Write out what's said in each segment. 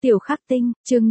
Tiểu Khắc Tinh, chương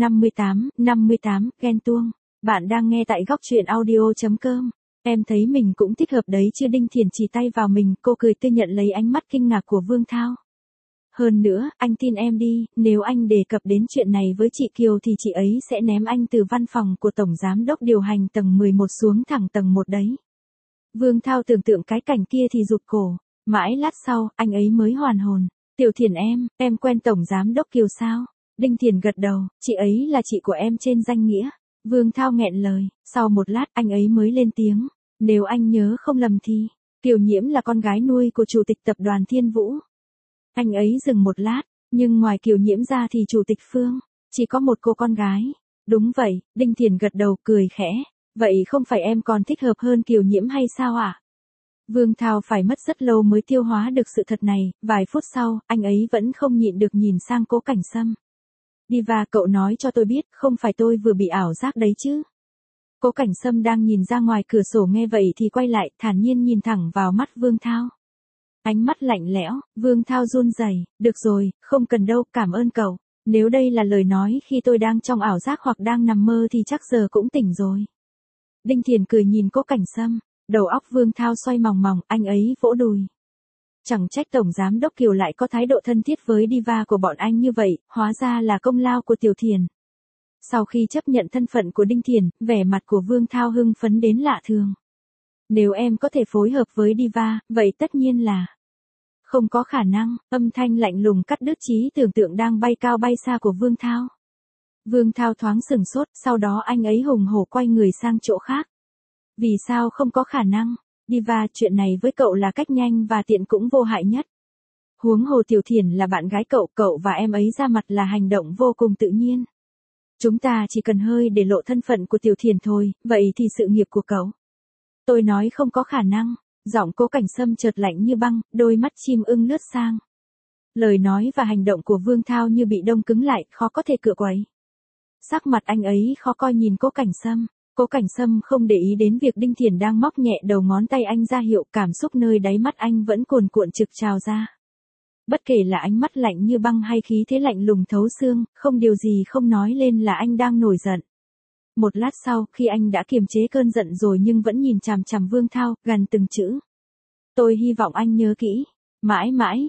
58, ghen tuông. Bạn đang nghe tại góc truyện audio.com. Em thấy mình cũng thích hợp đấy chứ. Đinh Thiền chỉ tay vào mình, cô cười tươi nhận lấy ánh mắt kinh ngạc của Vương Thao. Hơn nữa, anh tin em đi, nếu anh đề cập đến chuyện này với chị Kiều thì chị ấy sẽ ném anh từ văn phòng của Tổng Giám đốc điều hành tầng 11 xuống thẳng tầng 1 đấy. Vương Thao tưởng tượng cái cảnh kia thì rụt cổ, mãi lát sau, anh ấy mới hoàn hồn. Tiểu Thiền em quen Tổng Giám đốc Kiều sao? Đinh Thiền gật đầu, chị ấy là chị của em trên danh nghĩa. Vương Thao nghẹn lời, sau một lát anh ấy mới lên tiếng. Nếu anh nhớ không lầm thì, Kiều Nhiễm là con gái nuôi của Chủ tịch Tập đoàn Thiên Vũ. Anh ấy dừng một lát, nhưng ngoài Kiều Nhiễm ra thì Chủ tịch Phương, chỉ có một cô con gái. Đúng vậy, Đinh Thiền gật đầu cười khẽ. Vậy không phải em còn thích hợp hơn Kiều Nhiễm hay sao ạ? Vương Thao phải mất rất lâu mới tiêu hóa được sự thật này, vài phút sau, anh ấy vẫn không nhịn được nhìn sang Cố Cảnh Sâm. Diva, cậu nói cho tôi biết, không phải tôi vừa bị ảo giác đấy chứ? Cố Cảnh Sâm đang nhìn ra ngoài cửa sổ nghe vậy thì quay lại, thản nhiên nhìn thẳng vào mắt Vương Thao. Ánh mắt lạnh lẽo, Vương Thao run rẩy, được rồi, không cần đâu, cảm ơn cậu. Nếu đây là lời nói khi tôi đang trong ảo giác hoặc đang nằm mơ thì chắc giờ cũng tỉnh rồi. Đinh Thiền cười nhìn Cố Cảnh Sâm, đầu óc Vương Thao xoay mòng mòng, anh ấy vỗ đùi. Chẳng trách Tổng Giám đốc Kiều lại có thái độ thân thiết với diva của bọn anh như vậy, hóa ra là công lao của Tiểu Thiền. Sau khi chấp nhận thân phận của Đinh Thiền, vẻ mặt của Vương Thao hưng phấn đến lạ thường. Nếu em có thể phối hợp với diva, vậy tất nhiên là không có khả năng. Âm thanh lạnh lùng cắt đứt trí tưởng tượng đang bay cao bay xa của Vương Thao. Vương Thao thoáng sửng sốt, sau đó anh ấy hùng hổ quay người sang chỗ khác. Vì sao không có khả năng? Diva, chuyện này với cậu là cách nhanh và tiện cũng vô hại nhất. Huống hồ Tiểu Thiền là bạn gái cậu và em ấy ra mặt là hành động vô cùng tự nhiên. Chúng ta chỉ cần hơi để lộ thân phận của Tiểu Thiền thôi, vậy thì sự nghiệp của cậu. Tôi nói không có khả năng, giọng Cố Cảnh Sâm chợt lạnh như băng, đôi mắt chim ưng lướt sang. Lời nói và hành động của Vương Thao như bị đông cứng lại, khó có thể cựa quậy. Sắc mặt anh ấy khó coi nhìn Cố Cảnh Sâm. Cố Cảnh Sâm không để ý đến việc Đinh Thiền đang móc nhẹ đầu ngón tay anh ra hiệu, cảm xúc nơi đáy mắt anh vẫn cuồn cuộn trực trào ra. Bất kể là ánh mắt lạnh như băng hay khí thế lạnh lùng thấu xương, không điều gì không nói lên là anh đang nổi giận. Một lát sau, khi anh đã kiềm chế cơn giận rồi nhưng vẫn nhìn chằm chằm Vương Thao, gằn từng chữ. Tôi hy vọng anh nhớ kỹ, mãi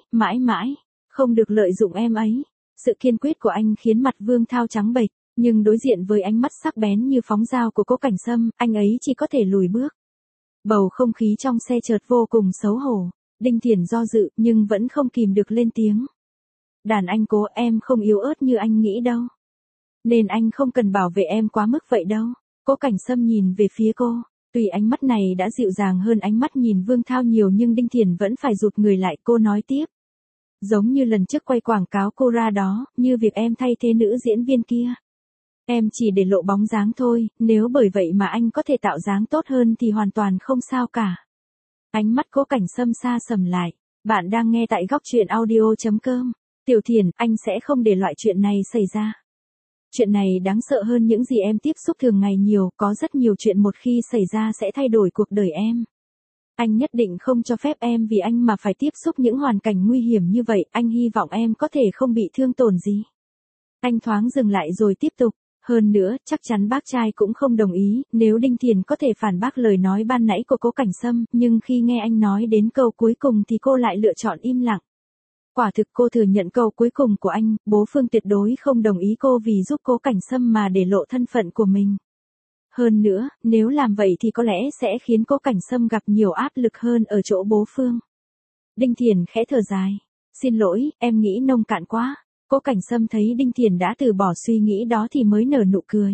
mãi, không được lợi dụng em ấy. Sự kiên quyết của anh khiến mặt Vương Thao trắng bệch. Nhưng đối diện với ánh mắt sắc bén như phóng dao của Cố Cảnh Sâm, anh ấy chỉ có thể lùi bước. Bầu không khí trong xe chợt vô cùng xấu hổ. Đinh Thiền do dự nhưng vẫn không kìm được lên tiếng. Đàn anh Cố, em không yếu ớt như anh nghĩ đâu. Nên anh không cần bảo vệ em quá mức vậy đâu. Cố Cảnh Sâm nhìn về phía cô. Tuy ánh mắt này đã dịu dàng hơn ánh mắt nhìn Vương Thao nhiều nhưng Đinh Thiền vẫn phải rụt người lại. Cô nói tiếp. Giống như lần trước quay quảng cáo cô ra đó, như việc em thay thế nữ diễn viên kia. Em chỉ để lộ bóng dáng thôi, nếu bởi vậy mà anh có thể tạo dáng tốt hơn thì hoàn toàn không sao cả. Ánh mắt Cố Cảnh Sâm xa sầm lại. Bạn đang nghe tại góc truyện audio.com. Tiểu Thiền, anh sẽ không để loại chuyện này xảy ra. Chuyện này đáng sợ hơn những gì em tiếp xúc thường ngày nhiều, có rất nhiều chuyện một khi xảy ra sẽ thay đổi cuộc đời em. Anh nhất định không cho phép em vì anh mà phải tiếp xúc những hoàn cảnh nguy hiểm như vậy, anh hy vọng em có thể không bị thương tổn gì. Anh thoáng dừng lại rồi tiếp tục. Hơn nữa, chắc chắn bác trai cũng không đồng ý, nếu Đinh Thiền có thể phản bác lời nói ban nãy của Cố Cảnh Sâm, nhưng khi nghe anh nói đến câu cuối cùng thì cô lại lựa chọn im lặng. Quả thực cô thừa nhận câu cuối cùng của anh, bố Phương tuyệt đối không đồng ý cô vì giúp Cố Cảnh Sâm mà để lộ thân phận của mình. Hơn nữa, nếu làm vậy thì có lẽ sẽ khiến Cố Cảnh Sâm gặp nhiều áp lực hơn ở chỗ bố Phương. Đinh Thiền khẽ thở dài. Xin lỗi, em nghĩ nông cạn quá. Cố Cảnh Sâm thấy Đinh Thiền đã từ bỏ suy nghĩ đó thì mới nở nụ cười.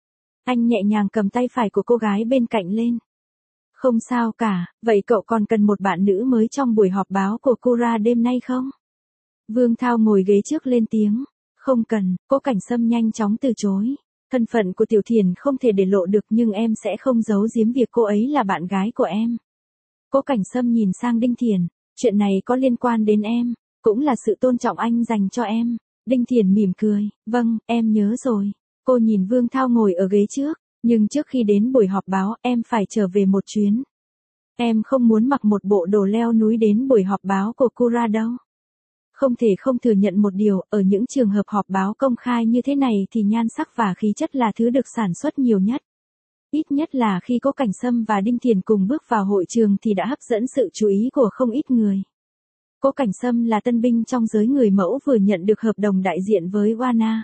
Anh nhẹ nhàng cầm tay phải của cô gái bên cạnh lên. Không sao cả, vậy cậu còn cần một bạn nữ mới trong buổi họp báo của Cora đêm nay không? Vương Thao ngồi ghế trước lên tiếng. Không cần, Cố Cảnh Sâm nhanh chóng từ chối. Thân phận của Tiểu Thiền không thể để lộ được nhưng em sẽ không giấu giếm việc cô ấy là bạn gái của em. Cố Cảnh Sâm nhìn sang Đinh Thiền. Chuyện này có liên quan đến em, cũng là sự tôn trọng anh dành cho em. Đinh Thiền mỉm cười, vâng, em nhớ rồi. Cô nhìn Vương Thao ngồi ở ghế trước, nhưng trước khi đến buổi họp báo em phải trở về một chuyến. Em không muốn mặc một bộ đồ leo núi đến buổi họp báo của Cora đâu. Không thể không thừa nhận một điều, ở những trường hợp họp báo công khai như thế này thì nhan sắc và khí chất là thứ được sản xuất nhiều nhất. Ít nhất là khi Cố Cảnh Sâm và Đinh Thiền cùng bước vào hội trường thì đã hấp dẫn sự chú ý của không ít người. Cố Cảnh Sâm là tân binh trong giới người mẫu vừa nhận được hợp đồng đại diện với Warner.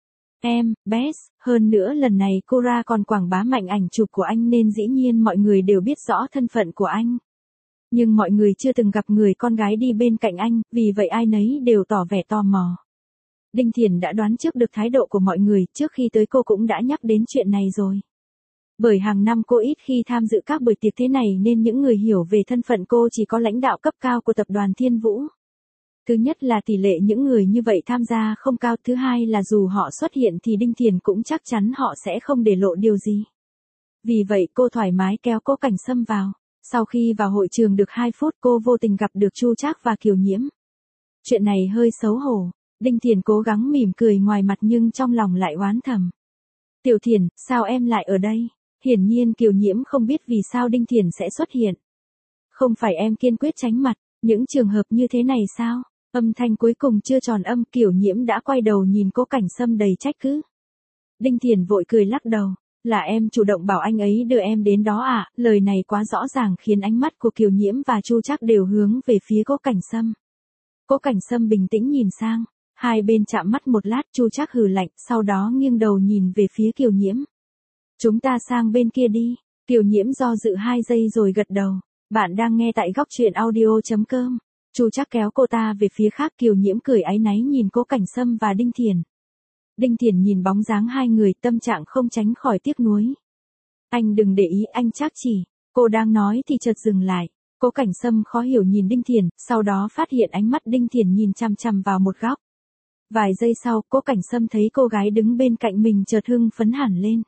Best, hơn nữa lần này Cora còn quảng bá mạnh ảnh chụp của anh nên dĩ nhiên mọi người đều biết rõ thân phận của anh. Nhưng mọi người chưa từng gặp người con gái đi bên cạnh anh, vì vậy ai nấy đều tỏ vẻ tò mò. Đinh Thiền đã đoán trước được thái độ của mọi người, trước khi tới cô cũng đã nhắc đến chuyện này rồi. Bởi hàng năm cô ít khi tham dự các buổi tiệc thế này nên những người hiểu về thân phận cô chỉ có lãnh đạo cấp cao của tập đoàn Thiên Vũ. Thứ nhất là tỷ lệ những người như vậy tham gia không cao, thứ hai là dù họ xuất hiện thì Đinh Thiền cũng chắc chắn họ sẽ không để lộ điều gì. Vì vậy cô thoải mái kéo Cố Cảnh Sâm vào. Sau khi vào hội trường được 2 phút cô vô tình gặp được Chu Trác và Kiều Nhiễm. Chuyện này hơi xấu hổ, Đinh Thiền cố gắng mỉm cười ngoài mặt nhưng trong lòng lại oán thầm. Tiểu Thiền, sao em lại ở đây? Hiển nhiên Kiều Nhiễm không biết vì sao Đinh Thiền sẽ xuất hiện. Không phải em kiên quyết tránh mặt, những trường hợp như thế này sao? Âm thanh cuối cùng chưa tròn âm, Kiều Nhiễm đã quay đầu nhìn Cố Cảnh Sâm đầy trách cứ. Đinh Thiền vội cười lắc đầu. Là em chủ động bảo anh ấy đưa em đến đó à? Lời này quá rõ ràng khiến ánh mắt của Kiều Nhiễm và Chu Trác đều hướng về phía Cố Cảnh Sâm. Cố Cảnh Sâm bình tĩnh nhìn sang, hai bên chạm mắt một lát, Chu Trác hừ lạnh, sau đó nghiêng đầu nhìn về phía Kiều Nhiễm. Chúng ta sang bên kia đi. Kiều Nhiễm do dự 2 giây rồi gật đầu. Bạn đang nghe tại góc truyện audio.com. Chu Trác kéo cô ta về phía khác, Kiều Nhiễm cười áy náy nhìn Cố Cảnh Sâm và Đinh Thiền. Đinh Thiền nhìn bóng dáng hai người, tâm trạng không tránh khỏi tiếc nuối. Anh đừng để ý, anh Trác chỉ. Cô đang nói thì chợt dừng lại. Cố Cảnh Sâm khó hiểu nhìn Đinh Thiền, sau đó phát hiện ánh mắt Đinh Thiền nhìn chằm chằm vào một góc. Vài giây sau, Cố Cảnh Sâm thấy cô gái đứng bên cạnh mình chợt hưng phấn hẳn lên.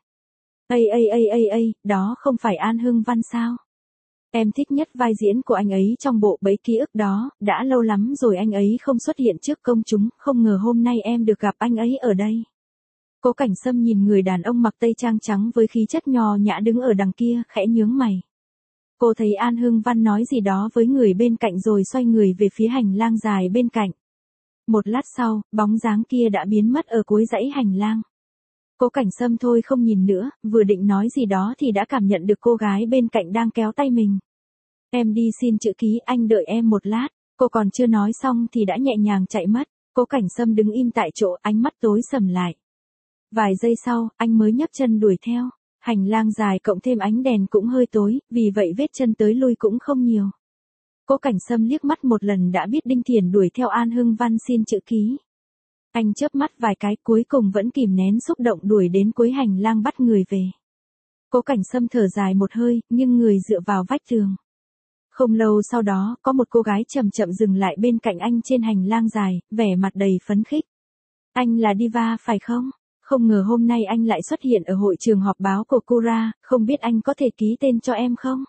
Đó không phải An Hưng Văn sao? Em thích nhất vai diễn của anh ấy trong bộ Bẫy Ký Ức đó, đã lâu lắm rồi anh ấy không xuất hiện trước công chúng, không ngờ hôm nay em được gặp anh ấy ở đây. Cố Cảnh Sâm nhìn người đàn ông mặc tây trang trắng với khí chất nho nhã đứng ở đằng kia, khẽ nhướng mày. Cô thấy An Hưng Văn nói gì đó với người bên cạnh rồi xoay người về phía hành lang dài bên cạnh. Một lát sau, bóng dáng kia đã biến mất ở cuối dãy hành lang. Cố Cảnh Sâm thôi không nhìn nữa, vừa định nói gì đó thì đã cảm nhận được cô gái bên cạnh đang kéo tay mình. Em đi xin chữ ký, anh đợi em một lát. Cô còn chưa nói xong thì đã nhẹ nhàng chạy mất. Cố Cảnh Sâm đứng im tại chỗ, ánh mắt tối sầm lại. Vài giây sau, anh mới nhấc chân đuổi theo. Hành lang dài cộng thêm ánh đèn cũng hơi tối, vì vậy vết chân tới lui cũng không nhiều. Cố Cảnh Sâm liếc mắt một lần đã biết Đinh Thiền đuổi theo An Hưng Văn xin chữ ký. Anh chớp mắt vài cái, cuối cùng vẫn kìm nén xúc động đuổi đến cuối hành lang bắt người về. Cố Cảnh Sâm thở dài một hơi, nhưng người dựa vào vách tường. Không lâu sau đó, có một cô gái chậm chậm dừng lại bên cạnh anh trên hành lang dài, vẻ mặt đầy phấn khích. Anh là Diva phải không? Không ngờ hôm nay anh lại xuất hiện ở hội trường họp báo của Cora, không biết anh có thể ký tên cho em không?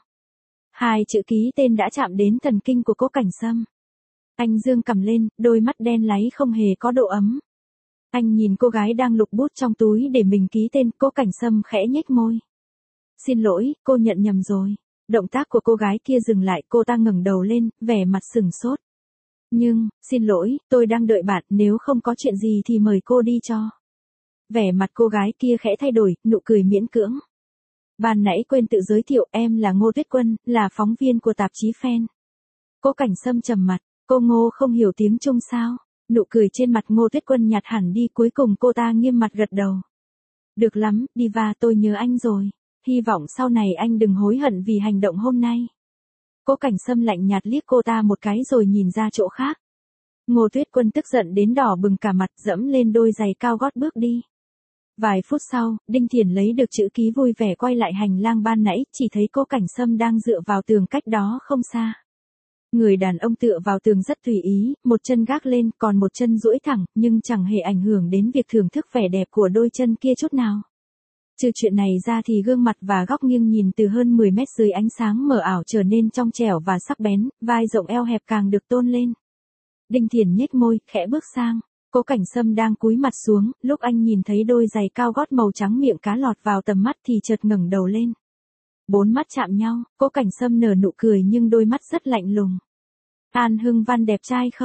2 chữ ký tên đã chạm đến thần kinh của Cố Cảnh Sâm. Anh dương cằm lên, đôi mắt đen láy không hề có độ ấm. Anh nhìn cô gái đang lục bút trong túi để mình ký tên, Cố Cảnh Sâm khẽ nhếch môi. Xin lỗi, cô nhận nhầm rồi. Động tác của cô gái kia dừng lại, cô ta ngẩng đầu lên, vẻ mặt sừng sốt. Nhưng, xin lỗi, tôi đang đợi bạn, nếu không có chuyện gì thì mời cô đi cho. Vẻ mặt cô gái kia khẽ thay đổi, nụ cười miễn cưỡng. Ban nãy quên tự giới thiệu, em là Ngô Tuyết Quân, là phóng viên của tạp chí Fan. Cố Cảnh Sâm trầm mặt, cô Ngô không hiểu tiếng Trung sao? Nụ cười trên mặt Ngô Tuyết Quân nhạt hẳn đi, cuối cùng cô ta nghiêm mặt gật đầu. Được lắm, Diva, tôi nhớ anh rồi. Hy vọng sau này anh đừng hối hận vì hành động hôm nay. Cố Cảnh Sâm lạnh nhạt liếc cô ta một cái rồi nhìn ra chỗ khác. Ngô Tuyết Quân tức giận đến đỏ bừng cả mặt, dẫm lên đôi giày cao gót bước đi. Vài phút sau, Đinh Thiền lấy được chữ ký vui vẻ quay lại hành lang ban nãy, chỉ thấy Cố Cảnh Sâm đang dựa vào tường cách đó không xa. Người đàn ông tựa vào tường rất tùy ý, một chân gác lên, còn một chân duỗi thẳng, nhưng chẳng hề ảnh hưởng đến việc thưởng thức vẻ đẹp của đôi chân kia chút nào. Trừ chuyện này ra thì gương mặt và góc nghiêng nhìn từ hơn 10 mét dưới ánh sáng mờ ảo trở nên trong trẻo và sắc bén, vai rộng eo hẹp càng được tôn lên. Đinh Thiền nhếch môi, khẽ bước sang. Cố Cảnh Sâm đang cúi mặt xuống, lúc anh nhìn thấy đôi giày cao gót màu trắng miệng cá lọt vào tầm mắt thì chợt ngẩng đầu lên. 4 mắt chạm nhau, Cố Cảnh Sâm nở nụ cười nhưng đôi mắt rất lạnh lùng. An Hưng Văn đẹp trai không?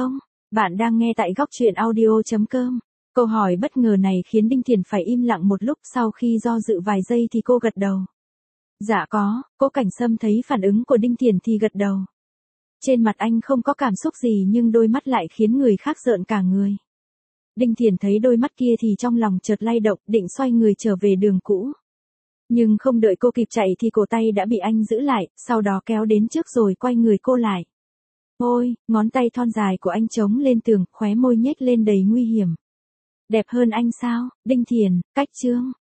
Bạn đang nghe tại góc truyện audio.com. Câu hỏi bất ngờ này khiến Đinh Thiền phải im lặng một lúc, sau khi do dự vài giây thì cô gật đầu. Dạ có, Cố Cảnh Sâm thấy phản ứng của Đinh Thiền thì gật đầu. Trên mặt anh không có cảm xúc gì nhưng đôi mắt lại khiến người khác rợn cả người. Đinh Thiền thấy đôi mắt kia thì trong lòng chợt lay động, định xoay người trở về đường cũ. Nhưng không đợi cô kịp chạy thì cổ tay đã bị anh giữ lại, sau đó kéo đến trước rồi quay người cô lại. Ôi, ngón tay thon dài của anh chống lên tường, khóe môi nhếch lên đầy nguy hiểm. Đẹp hơn anh sao, Đinh Thiền, cách chương.